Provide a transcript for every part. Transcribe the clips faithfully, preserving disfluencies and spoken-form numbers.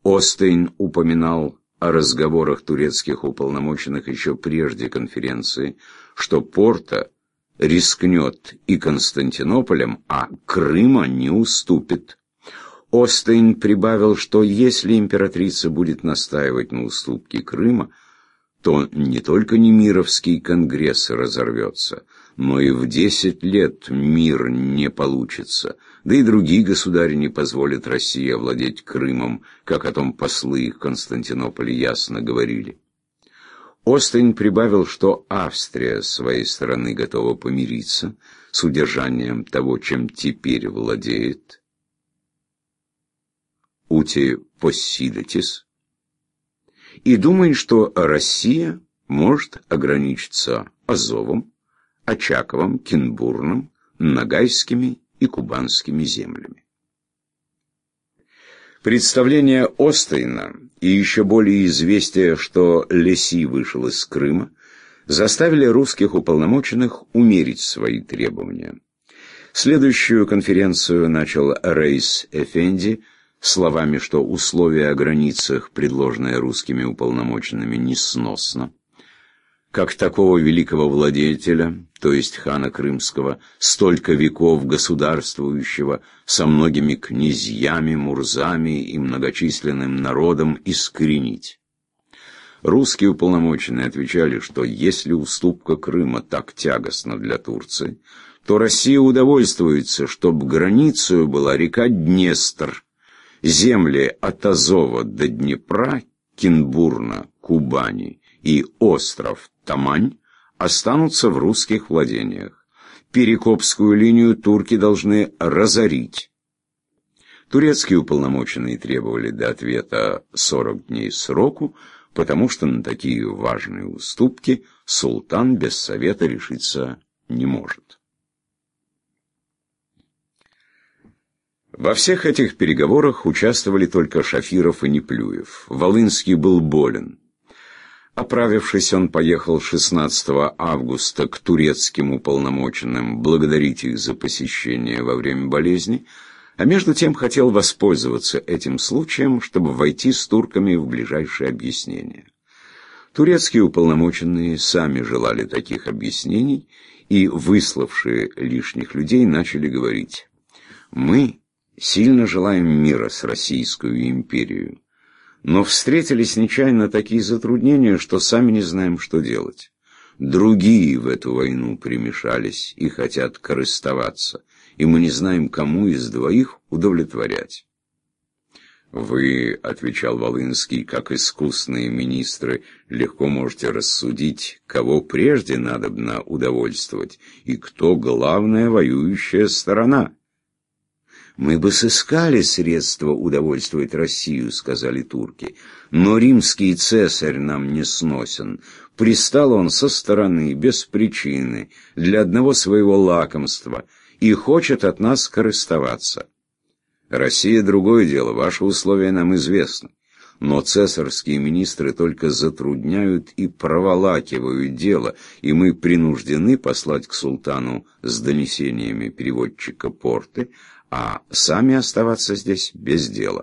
Остейн упоминал о разговорах турецких уполномоченных еще прежде конференции, что Порта рискнет и Константинополем, а Крыма не уступит. Остейн прибавил, что если императрица будет настаивать на уступке Крыма, то не только Немировский конгресс разорвется, но и в десять лет мир не получится, да и другие государи не позволят России овладеть Крымом, как о том послы в Константинополе ясно говорили. Остейн прибавил, что Австрия с своей стороны готова помириться с удержанием того, чем теперь владеет. Ути possidetis, и думает, что Россия может ограничиться Азовом, Очаковым, Кенбурным, Ногайскими и Кубанскими землями. Представление Остейна и еще более известие, что Леси вышел из Крыма, заставили русских уполномоченных умерить свои требования. Следующую конференцию начал Рейс-Эфенди словами, что условия о границах, предложенные русскими уполномоченными, несносно. Как такого великого владетеля, то есть хана Крымского, столько веков государствующего, со многими князьями, мурзами и многочисленным народом искоренить. Русские уполномоченные отвечали, что если уступка Крыма так тягостна для Турции, то Россия удовольствуется, чтобы границей была река Днестр, земли от Азова до Днепра, Кенбурна, Кубани и остров Тамань останутся в русских владениях. Перекопскую линию турки должны разорить. Турецкие уполномоченные требовали до ответа сорок дней сроку, потому что на такие важные уступки султан без совета решиться не может. Во всех этих переговорах участвовали только Шафиров и Неплюев. Волынский был болен. Оправившись, он поехал шестнадцатого августа к турецким уполномоченным благодарить их за посещение во время болезни, а между тем хотел воспользоваться этим случаем, чтобы войти с турками в ближайшее объяснение. Турецкие уполномоченные сами желали таких объяснений, и, выславшие лишних людей, начали говорить: «Мы сильно желаем мира с Российской империей, но встретились нечаянно такие затруднения, что сами не знаем, что делать. Другие в эту войну примешались и хотят корыстоваться, и мы не знаем, кому из двоих удовлетворять». «Вы, — отвечал Волынский, — как искусные министры, легко можете рассудить, кого прежде надобно удовольствовать, и кто главная воюющая сторона». «Мы бы сыскали средства удовольствовать Россию, — сказали турки, — но римский цесарь нам не сносен. Пристал он со стороны, без причины, для одного своего лакомства, и хочет от нас корыстоваться. Россия — другое дело, ваши условия нам известны, но цесарские министры только затрудняют и проволакивают дело, и мы принуждены послать к султану с донесениями переводчика Порты, а сами оставаться здесь без дела».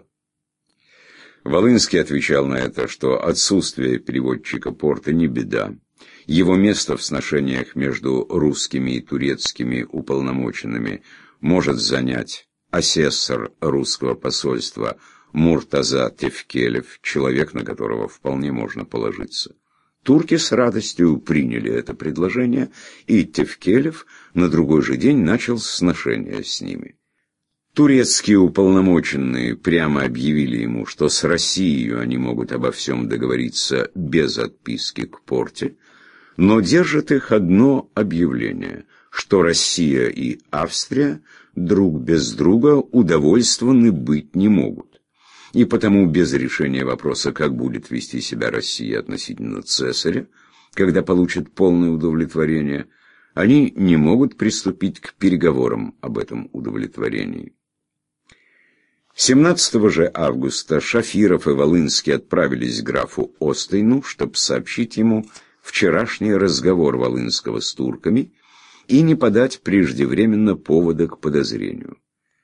Волынский отвечал на это, что отсутствие переводчика Порты не беда. Его место в сношениях между русскими и турецкими уполномоченными может занять асессор русского посольства Муртаза Тевкелев, человек, на которого вполне можно положиться. Турки с радостью приняли это предложение, и Тевкелев на другой же день начал сношения с ними. Турецкие уполномоченные прямо объявили ему, что с Россией они могут обо всем договориться без отписки к Порте, но держит их одно объявление, что Россия и Австрия друг без друга удовольствованы быть не могут, и потому без решения вопроса, как будет вести себя Россия относительно цесаря, когда получит полное удовлетворение, они не могут приступить к переговорам об этом удовлетворении. семнадцатого же августа Шафиров и Волынский отправились к графу Остейну, чтобы сообщить ему вчерашний разговор Волынского с турками и не подать преждевременно повода к подозрению.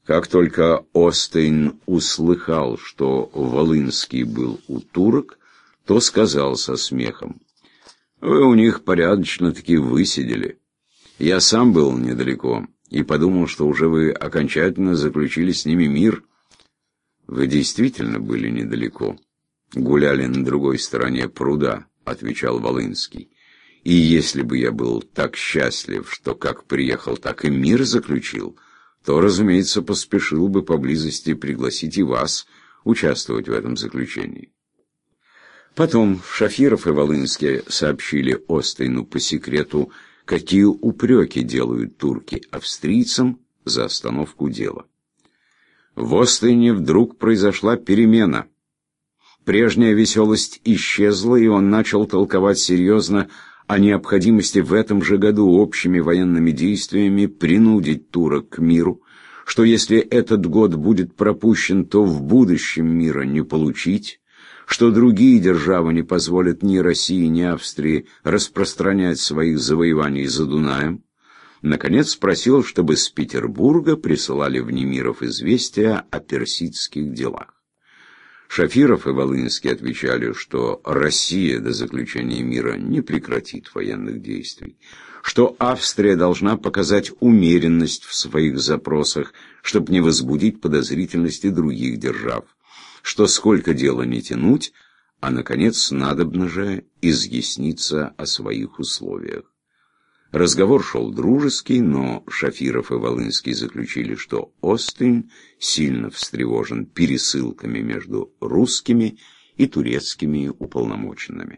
Как только Остейн услыхал, что Волынский был у турок, то сказал со смехом: «Вы у них порядочно-таки высидели. Я сам был недалеко и подумал, что уже вы окончательно заключили с ними мир». «Вы действительно были недалеко. Гуляли на другой стороне пруда», — отвечал Волынский. «И если бы я был так счастлив, что как приехал, так и мир заключил, то, разумеется, поспешил бы поблизости пригласить и вас участвовать в этом заключении». Потом Шафиров и Волынский сообщили Остейну по секрету, какие упреки делают турки австрийцам за остановку дела. В Остейне вдруг произошла перемена. Прежняя веселость исчезла, и он начал толковать серьезно о необходимости в этом же году общими военными действиями принудить турок к миру, что если этот год будет пропущен, то в будущем мира не получить, что другие державы не позволят ни России, ни Австрии распространять своих завоеваний за Дунаем. Наконец спросил, чтобы с Петербурга присылали в Немиров известия о персидских делах. Шафиров и Волынский отвечали, что Россия до заключения мира не прекратит военных действий, что Австрия должна показать умеренность в своих запросах, чтобы не возбудить подозрительности других держав, что сколько дела не тянуть, а, наконец, надобно же изъясниться о своих условиях. Разговор шел дружеский, но Шафиров и Волынский заключили, что Остейн сильно встревожен пересылками между русскими и турецкими уполномоченными.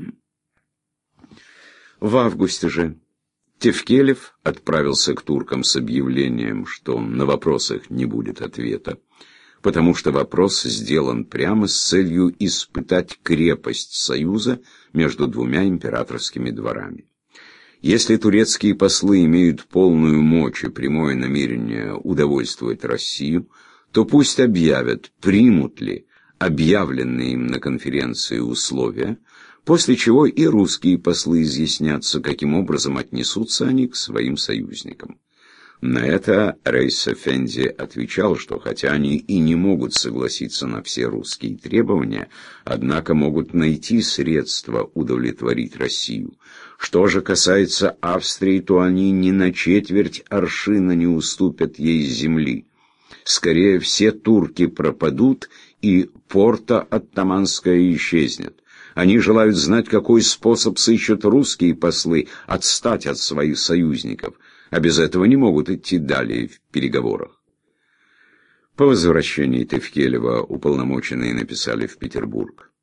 В августе же Тевкелев отправился к туркам с объявлением, что на вопросах не будет ответа, потому что вопрос сделан прямо с целью испытать крепость союза между двумя императорскими дворами. Если турецкие послы имеют полную мощь и прямое намерение удовольствовать Россию, то пусть объявят, примут ли объявленные им на конференции условия, после чего и русские послы изъяснятся, каким образом отнесутся они к своим союзникам. На это Рейс-Эфенди отвечал, что хотя они и не могут согласиться на все русские требования, однако могут найти средства удовлетворить Россию. Что же касается Австрии, то они ни на четверть аршина не уступят ей земли. Скорее все турки пропадут, и порта оттаманская исчезнет. Они желают знать, какой способ сыщут русские послы отстать от своих союзников, а без этого не могут идти далее в переговорах. По возвращении Тевкелева уполномоченные написали в Петербург: